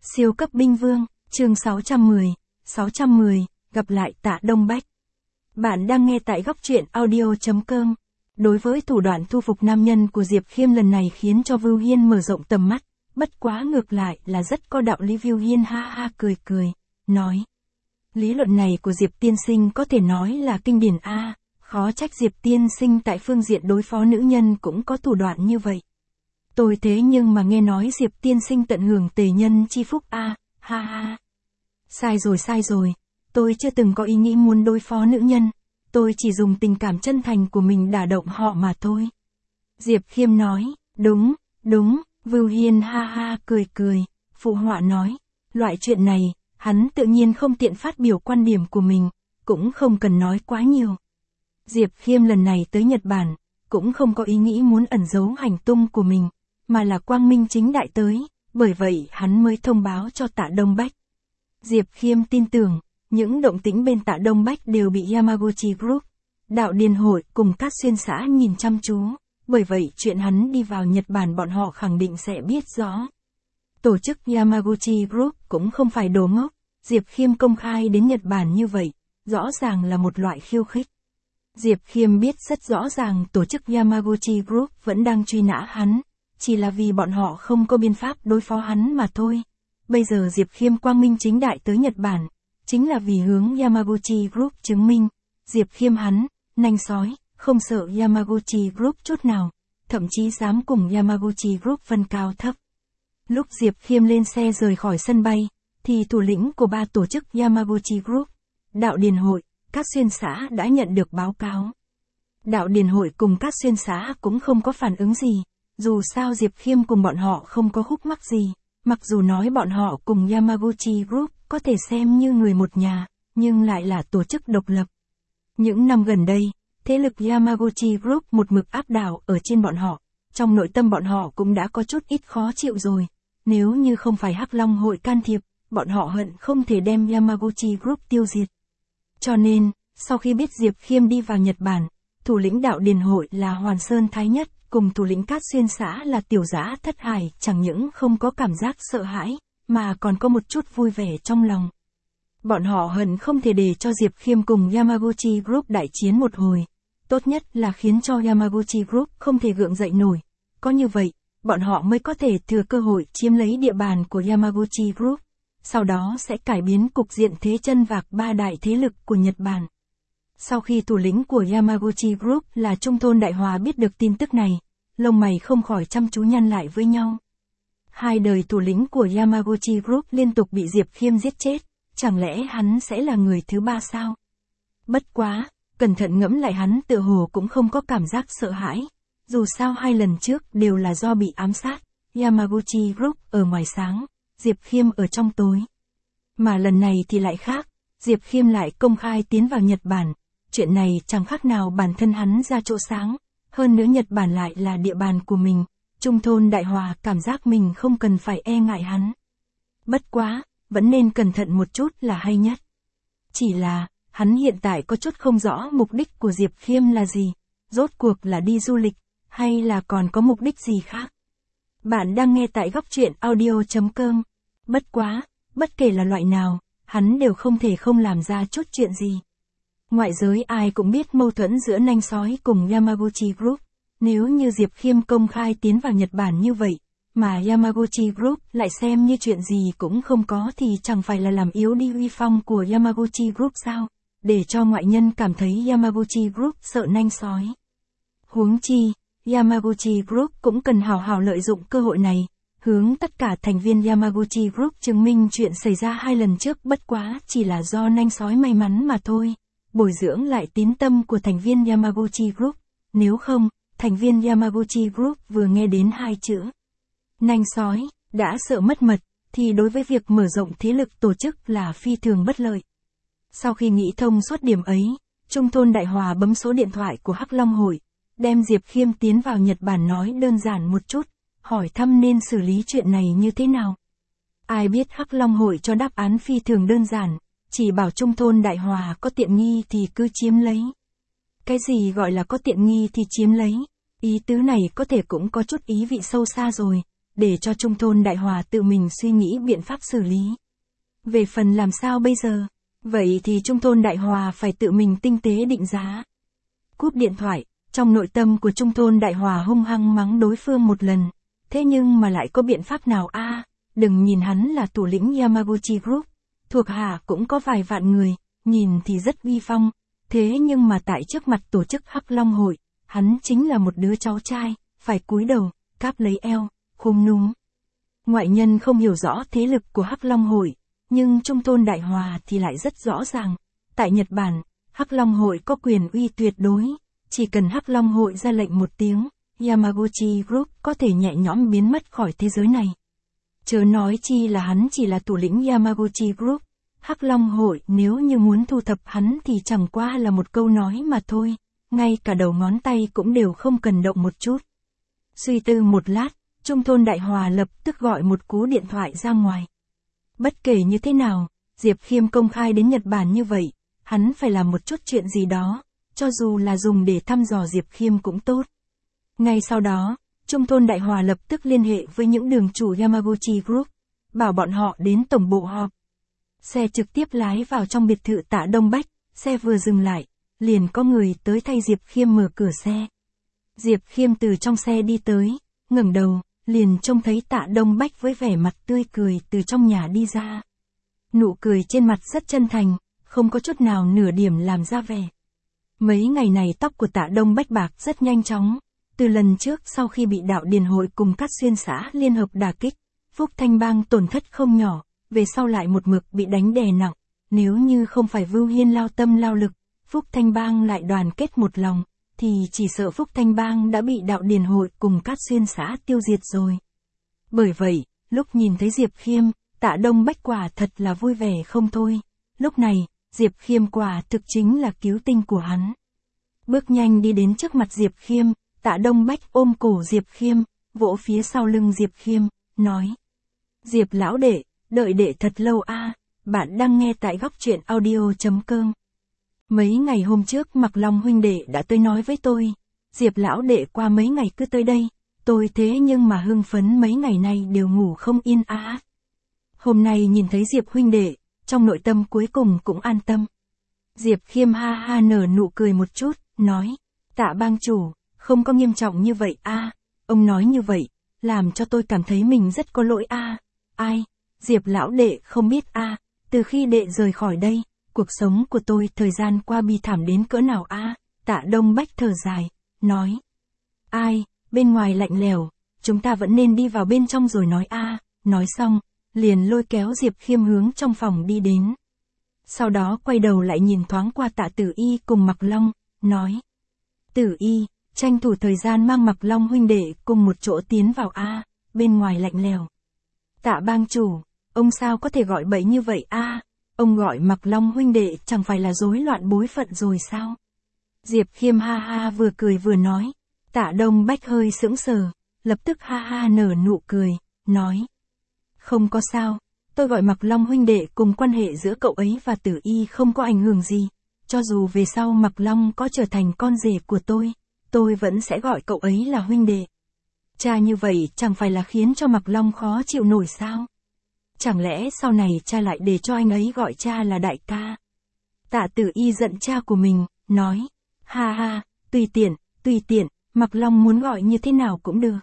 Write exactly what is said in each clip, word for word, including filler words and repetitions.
Siêu cấp binh vương, chương sáu trăm mười, sáu trăm mười, gặp lại Tạ Đông Bách. Bạn đang nghe tại góc truyện audio.com. Đối với thủ đoạn thu phục nam nhân của Diệp Khiêm lần này khiến cho Vưu Hiên mở rộng tầm mắt, bất quá ngược lại là rất có đạo lý. Vưu Hiên ha ha cười cười, nói. Lý luận này của Diệp tiên sinh có thể nói là kinh điển a, khó trách Diệp tiên sinh tại phương diện đối phó nữ nhân cũng có thủ đoạn như vậy. Tôi thế nhưng mà nghe nói Diệp tiên sinh tận hưởng tề nhân chi phúc a, ha ha. Sai rồi sai rồi, tôi chưa từng có ý nghĩ muốn đối phó nữ nhân, tôi chỉ dùng tình cảm chân thành của mình đả động họ mà thôi. Diệp Khiêm nói, đúng, đúng, Vưu Hiên ha ha cười cười, phụ họa nói, loại chuyện này, hắn tự nhiên không tiện phát biểu quan điểm của mình, cũng không cần nói quá nhiều. Diệp Khiêm lần này tới Nhật Bản, cũng không có ý nghĩ muốn ẩn giấu hành tung của mình, mà là quang minh chính đại tới, bởi vậy hắn mới thông báo cho Tạ Đông Bách. Diệp Khiêm tin tưởng, những động tĩnh bên Tạ Đông Bách đều bị Yamaguchi Group, đạo điền hội cùng các xuyên xã nhìn chăm chú, bởi vậy chuyện hắn đi vào Nhật Bản bọn họ khẳng định sẽ biết rõ. Tổ chức Yamaguchi Group cũng không phải đồ ngốc, Diệp Khiêm công khai đến Nhật Bản như vậy, rõ ràng là một loại khiêu khích. Diệp Khiêm biết rất rõ ràng tổ chức Yamaguchi Group vẫn đang truy nã hắn, chỉ là vì bọn họ không có biện pháp đối phó hắn mà thôi. Bây giờ Diệp Khiêm quang minh chính đại tới Nhật Bản, chính là vì hướng Yamaguchi Group chứng minh, Diệp Khiêm hắn, nanh sói, không sợ Yamaguchi Group chút nào, thậm chí dám cùng Yamaguchi Group phân cao thấp. Lúc Diệp Khiêm lên xe rời khỏi sân bay, thì thủ lĩnh của ba tổ chức Yamaguchi Group, đạo điền hội, các xuyên xã đã nhận được báo cáo. Đạo điền hội cùng các xuyên xã cũng không có phản ứng gì, dù sao Diệp Khiêm cùng bọn họ không có khúc mắc gì, mặc dù nói bọn họ cùng Yamaguchi Group có thể xem như người một nhà, nhưng lại là tổ chức độc lập. Những năm gần đây, thế lực Yamaguchi Group một mực áp đảo ở trên bọn họ, trong nội tâm bọn họ cũng đã có chút ít khó chịu rồi, nếu như không phải Hắc Long hội can thiệp, bọn họ hận không thể đem Yamaguchi Group tiêu diệt. Cho nên, sau khi biết Diệp Khiêm đi vào Nhật Bản, thủ lĩnh đạo điền hội là Hoàn Sơn Thái Nhất, cùng thủ lĩnh các xuyên xã là Tiểu Giã Thất Hải chẳng những không có cảm giác sợ hãi, mà còn có một chút vui vẻ trong lòng. Bọn họ hận không thể để cho Diệp Khiêm cùng Yamaguchi Group đại chiến một hồi, tốt nhất là khiến cho Yamaguchi Group không thể gượng dậy nổi. Có như vậy, bọn họ mới có thể thừa cơ hội chiếm lấy địa bàn của Yamaguchi Group, sau đó sẽ cải biến cục diện thế chân vạc ba đại thế lực của Nhật Bản. Sau khi thủ lĩnh của Yamaguchi Group là Trung Thôn Đại Hòa biết được tin tức này, lông mày không khỏi chăm chú nhăn lại với nhau. Hai đời thủ lĩnh của Yamaguchi Group liên tục bị Diệp Khiêm giết chết, chẳng lẽ hắn sẽ là người thứ ba sao? Bất quá, cẩn thận ngẫm lại hắn tựa hồ cũng không có cảm giác sợ hãi, dù sao hai lần trước đều là do bị ám sát, Yamaguchi Group ở ngoài sáng, Diệp Khiêm ở trong tối. Mà lần này thì lại khác, Diệp Khiêm lại công khai tiến vào Nhật Bản, chuyện này chẳng khác nào bản thân hắn ra chỗ sáng, hơn nữa Nhật Bản lại là địa bàn của mình, Trung Thôn Đại Hòa cảm giác mình không cần phải e ngại hắn. Bất quá, vẫn nên cẩn thận một chút là hay nhất. Chỉ là, hắn hiện tại có chút không rõ mục đích của Diệp Khiêm là gì, rốt cuộc là đi du lịch, hay là còn có mục đích gì khác. Bạn đang nghe tại góc truyện audio.com. Bất quá, bất kể là loại nào, hắn đều không thể không làm ra chút chuyện gì. Ngoại giới ai cũng biết mâu thuẫn giữa nanh sói cùng Yamaguchi Group, nếu như Diệp Khiêm công khai tiến vào Nhật Bản như vậy, mà Yamaguchi Group lại xem như chuyện gì cũng không có thì chẳng phải là làm yếu đi uy phong của Yamaguchi Group sao, để cho ngoại nhân cảm thấy Yamaguchi Group sợ nanh sói. Huống chi, Yamaguchi Group cũng cần hào hào lợi dụng cơ hội này, hướng tất cả thành viên Yamaguchi Group chứng minh chuyện xảy ra hai lần trước bất quá chỉ là do nanh sói may mắn mà thôi, bồi dưỡng lại tín tâm của thành viên Yamaguchi Group, nếu không, thành viên Yamaguchi Group vừa nghe đến hai chữ nanh sói, đã sợ mất mật, thì đối với việc mở rộng thế lực tổ chức là phi thường bất lợi. Sau khi nghĩ thông suốt điểm ấy, Trung Thôn Đại Hòa bấm số điện thoại của Hắc Long hội, đem Diệp Khiêm tiến vào Nhật Bản nói đơn giản một chút, hỏi thăm nên xử lý chuyện này như thế nào. Ai biết Hắc Long hội cho đáp án phi thường đơn giản, chỉ bảo Trung Thôn Đại Hòa có tiện nghi thì cứ chiếm lấy. Cái gì gọi là có tiện nghi thì chiếm lấy, ý tứ này có thể cũng có chút ý vị sâu xa rồi, để cho Trung thôn Đại Hòa tự mình suy nghĩ biện pháp xử lý. Về phần làm sao bây giờ, vậy thì Trung thôn Đại Hòa phải tự mình tinh tế định giá. Cúp điện thoại, trong nội tâm của Trung thôn Đại Hòa hung hăng mắng đối phương một lần. Thế nhưng mà lại có biện pháp nào a? À, đừng nhìn hắn là thủ lĩnh Yamaguchi Group, thuộc hạ cũng có vài vạn người, nhìn thì rất uy phong. Thế nhưng mà tại trước mặt tổ chức Hắc Long Hội, hắn chính là một đứa cháu trai, phải cúi đầu, cáp lấy eo, khum núm. Ngoại nhân không hiểu rõ thế lực của Hắc Long Hội, nhưng Trung thôn Đại Hòa thì lại rất rõ ràng. Tại Nhật Bản, Hắc Long Hội có quyền uy tuyệt đối, chỉ cần Hắc Long Hội ra lệnh một tiếng, Yamaguchi Group có thể nhẹ nhõm biến mất khỏi thế giới này. Chớ nói chi là hắn chỉ là thủ lĩnh Yamaguchi Group, Hắc Long Hội nếu như muốn thu thập hắn thì chẳng qua là một câu nói mà thôi, ngay cả đầu ngón tay cũng đều không cần động một chút. Suy tư một lát, Trung thôn Đại Hòa lập tức gọi một cú điện thoại ra ngoài. Bất kể như thế nào, Diệp Khiêm công khai đến Nhật Bản như vậy, hắn phải làm một chút chuyện gì đó, cho dù là dùng để thăm dò Diệp Khiêm cũng tốt. Ngay sau đó, Trung thôn Đại Hòa lập tức liên hệ với những đường chủ Yamaguchi Group, bảo bọn họ đến tổng bộ họp. Xe trực tiếp lái vào trong biệt thự Tạ Đông Bách, xe vừa dừng lại, liền có người tới thay Diệp Khiêm mở cửa xe. Diệp Khiêm từ trong xe đi tới, ngẩng đầu, liền trông thấy Tạ Đông Bách với vẻ mặt tươi cười từ trong nhà đi ra. Nụ cười trên mặt rất chân thành, không có chút nào nửa điểm làm ra vẻ. Mấy ngày này tóc của Tạ Đông Bách bạc rất nhanh chóng. Từ lần trước sau khi bị đạo Điền Hội cùng Cát Xuyên xã liên hợp đả kích, Phúc Thanh Bang tổn thất không nhỏ, về sau lại một mực bị đánh đè nặng. Nếu như không phải Vưu Hiên lao tâm lao lực, Phúc Thanh Bang lại đoàn kết một lòng, thì chỉ sợ Phúc Thanh Bang đã bị đạo Điền Hội cùng Cát Xuyên xã tiêu diệt rồi. Bởi vậy, lúc nhìn thấy Diệp Khiêm, Tạ Đông Bách quả thật là vui vẻ không thôi. Lúc này, Diệp Khiêm quả thực chính là cứu tinh của hắn. Bước nhanh đi đến trước mặt Diệp Khiêm, Tạ Đông Bách ôm cổ Diệp Khiêm, vỗ phía sau lưng Diệp Khiêm, nói. Diệp lão đệ, đợi đệ thật lâu a, à, bạn đang nghe tại góc truyện audio chấm com. Mấy ngày hôm trước Mặc Long huynh đệ đã tới nói với tôi, Diệp lão đệ qua mấy ngày cứ tới đây, tôi thế nhưng mà hưng phấn mấy ngày nay đều ngủ không yên á. À. Hôm nay nhìn thấy Diệp huynh đệ, trong nội tâm cuối cùng cũng an tâm. Diệp Khiêm ha ha nở nụ cười một chút, nói, Tạ bang chủ, không có nghiêm trọng như vậy a, à, ông nói như vậy, làm cho tôi cảm thấy mình rất có lỗi a. À. Ai, Diệp lão đệ không biết a, à, từ khi đệ rời khỏi đây, cuộc sống của tôi thời gian qua bi thảm đến cỡ nào a. À. Tạ Đông Bách thở dài, nói. Ai, bên ngoài lạnh lẽo, chúng ta vẫn nên đi vào bên trong rồi nói a. À. Nói xong, liền lôi kéo Diệp Khiêm hướng trong phòng đi đến. Sau đó quay đầu lại nhìn thoáng qua Tạ Tử Y cùng Mặc Long, nói. Tử Y, tranh thủ thời gian mang Mặc Long huynh đệ cùng một chỗ tiến vào a, à, bên ngoài lạnh lẽo. Tạ bang chủ, ông sao có thể gọi bậy như vậy a? À, ông gọi Mặc Long huynh đệ chẳng phải là rối loạn bối phận rồi sao? Diệp Khiêm ha ha vừa cười vừa nói. Tạ Đông Bách hơi sững sờ, lập tức ha ha nở nụ cười, nói. Không có sao, tôi gọi Mặc Long huynh đệ cùng quan hệ giữa cậu ấy và Tử Y không có ảnh hưởng gì. Cho dù về sau Mặc Long có trở thành con rể của tôi, tôi vẫn sẽ gọi cậu ấy là huynh đệ. Cha như vậy chẳng phải là khiến cho Mặc Long khó chịu nổi sao? Chẳng lẽ sau này cha lại để cho anh ấy gọi cha là đại ca? Tạ Tử Y giận cha của mình, nói. Ha ha, tùy tiện, tùy tiện, Mặc Long muốn gọi như thế nào cũng được.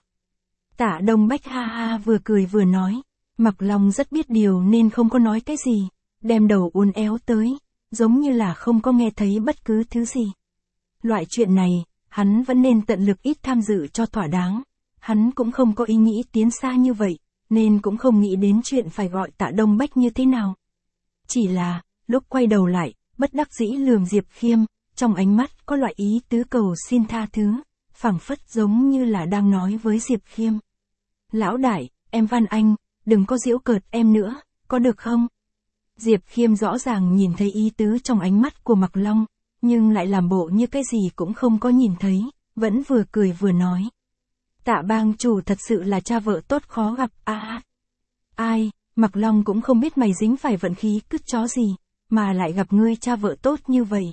Tạ Đông Bách ha ha vừa cười vừa nói. Mặc Long rất biết điều nên không có nói cái gì, đem đầu uốn éo tới, giống như là không có nghe thấy bất cứ thứ gì. Loại chuyện này, hắn vẫn nên tận lực ít tham dự cho thỏa đáng. Hắn cũng không có ý nghĩ tiến xa như vậy, nên cũng không nghĩ đến chuyện phải gọi Tạ Đông Bách như thế nào. Chỉ là, lúc quay đầu lại, bất đắc dĩ lườm Diệp Khiêm, trong ánh mắt có loại ý tứ cầu xin tha thứ, phảng phất giống như là đang nói với Diệp Khiêm. Lão đại, em van anh, đừng có giễu cợt em nữa, có được không? Diệp Khiêm rõ ràng nhìn thấy ý tứ trong ánh mắt của Mặc Long, nhưng lại làm bộ như cái gì cũng không có nhìn thấy, vẫn vừa cười vừa nói. Tạ bang chủ thật sự là cha vợ tốt khó gặp a. À, ai, Mặc Long cũng không biết mày dính phải vận khí cứt chó gì, mà lại gặp ngươi cha vợ tốt như vậy.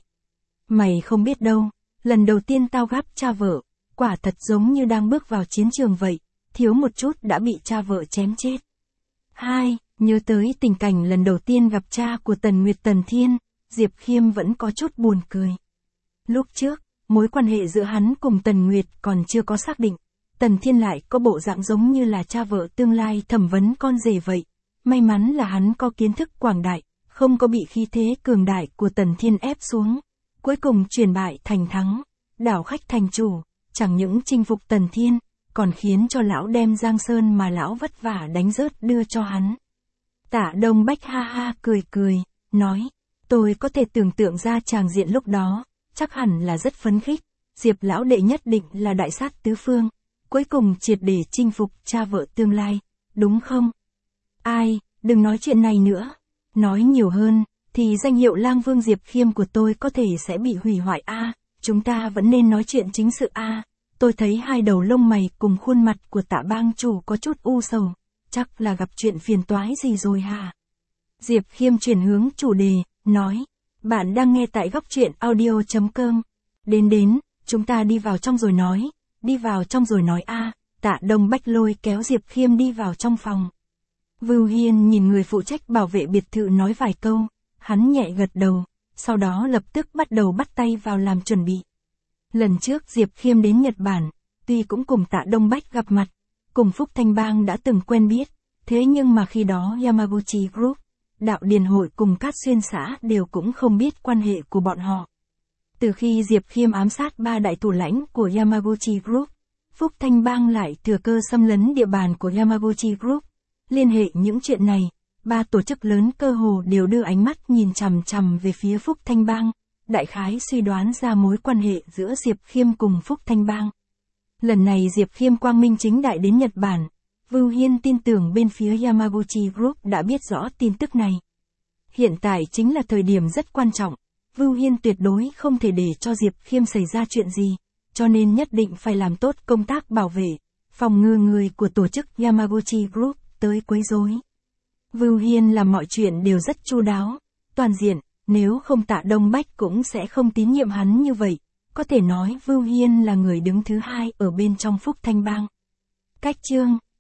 Mày không biết đâu, lần đầu tiên tao gặp cha vợ, quả thật giống như đang bước vào chiến trường vậy, thiếu một chút đã bị cha vợ chém chết. hai. Nhớ tới tình cảnh lần đầu tiên gặp cha của Tần Nguyệt Tần Thiên, Diệp Khiêm vẫn có chút buồn cười. Lúc trước, mối quan hệ giữa hắn cùng Tần Nguyệt còn chưa có xác định, Tần Thiên lại có bộ dạng giống như là cha vợ tương lai thẩm vấn con rể vậy. May mắn là hắn có kiến thức quảng đại, không có bị khí thế cường đại của Tần Thiên ép xuống. Cuối cùng chuyển bại thành thắng, đảo khách thành chủ, chẳng những chinh phục Tần Thiên, còn khiến cho lão đem Giang Sơn mà lão vất vả đánh rớt đưa cho hắn. Tạ Đông Bách ha ha cười cười, nói, tôi có thể tưởng tượng ra tràng diện lúc đó, chắc hẳn là rất phấn khích, Diệp lão đệ nhất định là đại sát tứ phương, cuối cùng triệt để chinh phục cha vợ tương lai, đúng không? Ai, đừng nói chuyện này nữa, nói nhiều hơn, thì danh hiệu Lang Vương Diệp Khiêm của tôi có thể sẽ bị hủy hoại a. À, chúng ta vẫn nên nói chuyện chính sự a. À, tôi thấy hai đầu lông mày cùng khuôn mặt của Tạ bang chủ có chút u sầu, chắc là gặp chuyện phiền toái gì rồi hả? Diệp Khiêm chuyển hướng chủ đề, nói, bạn đang nghe tại góc truyện audio chấm com. Đến đến, chúng ta đi vào trong rồi nói, đi vào trong rồi nói a. À, Tạ Đông Bách lôi kéo Diệp Khiêm đi vào trong phòng. Vưu Hiên nhìn người phụ trách bảo vệ biệt thự nói vài câu, hắn nhẹ gật đầu, sau đó lập tức bắt đầu bắt tay vào làm chuẩn bị. Lần trước Diệp Khiêm đến Nhật Bản, tuy cũng cùng Tạ Đông Bách gặp mặt, cùng Phúc Thanh Bang đã từng quen biết, thế nhưng mà khi đó Yamaguchi Group, Đạo Điền Hội cùng Cát Xuyên xã đều cũng không biết quan hệ của bọn họ. Từ khi Diệp Khiêm ám sát ba đại thủ lãnh của Yamaguchi Group, Phúc Thanh Bang lại thừa cơ xâm lấn địa bàn của Yamaguchi Group. Liên hệ những chuyện này, ba tổ chức lớn cơ hồ đều đưa ánh mắt nhìn chằm chằm về phía Phúc Thanh Bang, đại khái suy đoán ra mối quan hệ giữa Diệp Khiêm cùng Phúc Thanh Bang. Lần này Diệp Khiêm quang minh chính đại đến Nhật Bản, Vưu Hiên tin tưởng bên phía Yamaguchi Group đã biết rõ tin tức này. Hiện tại chính là thời điểm rất quan trọng, Vưu Hiên tuyệt đối không thể để cho Diệp Khiêm xảy ra chuyện gì, cho nên nhất định phải làm tốt công tác bảo vệ, phòng ngừa người của tổ chức Yamaguchi Group tới quấy rối. Vưu Hiên làm mọi chuyện đều rất chu đáo, toàn diện, nếu không Tạ Đông Bách cũng sẽ không tín nhiệm hắn như vậy, có thể nói Vưu Hiên là người đứng thứ hai ở bên trong Phúc Thanh Bang. Cách chương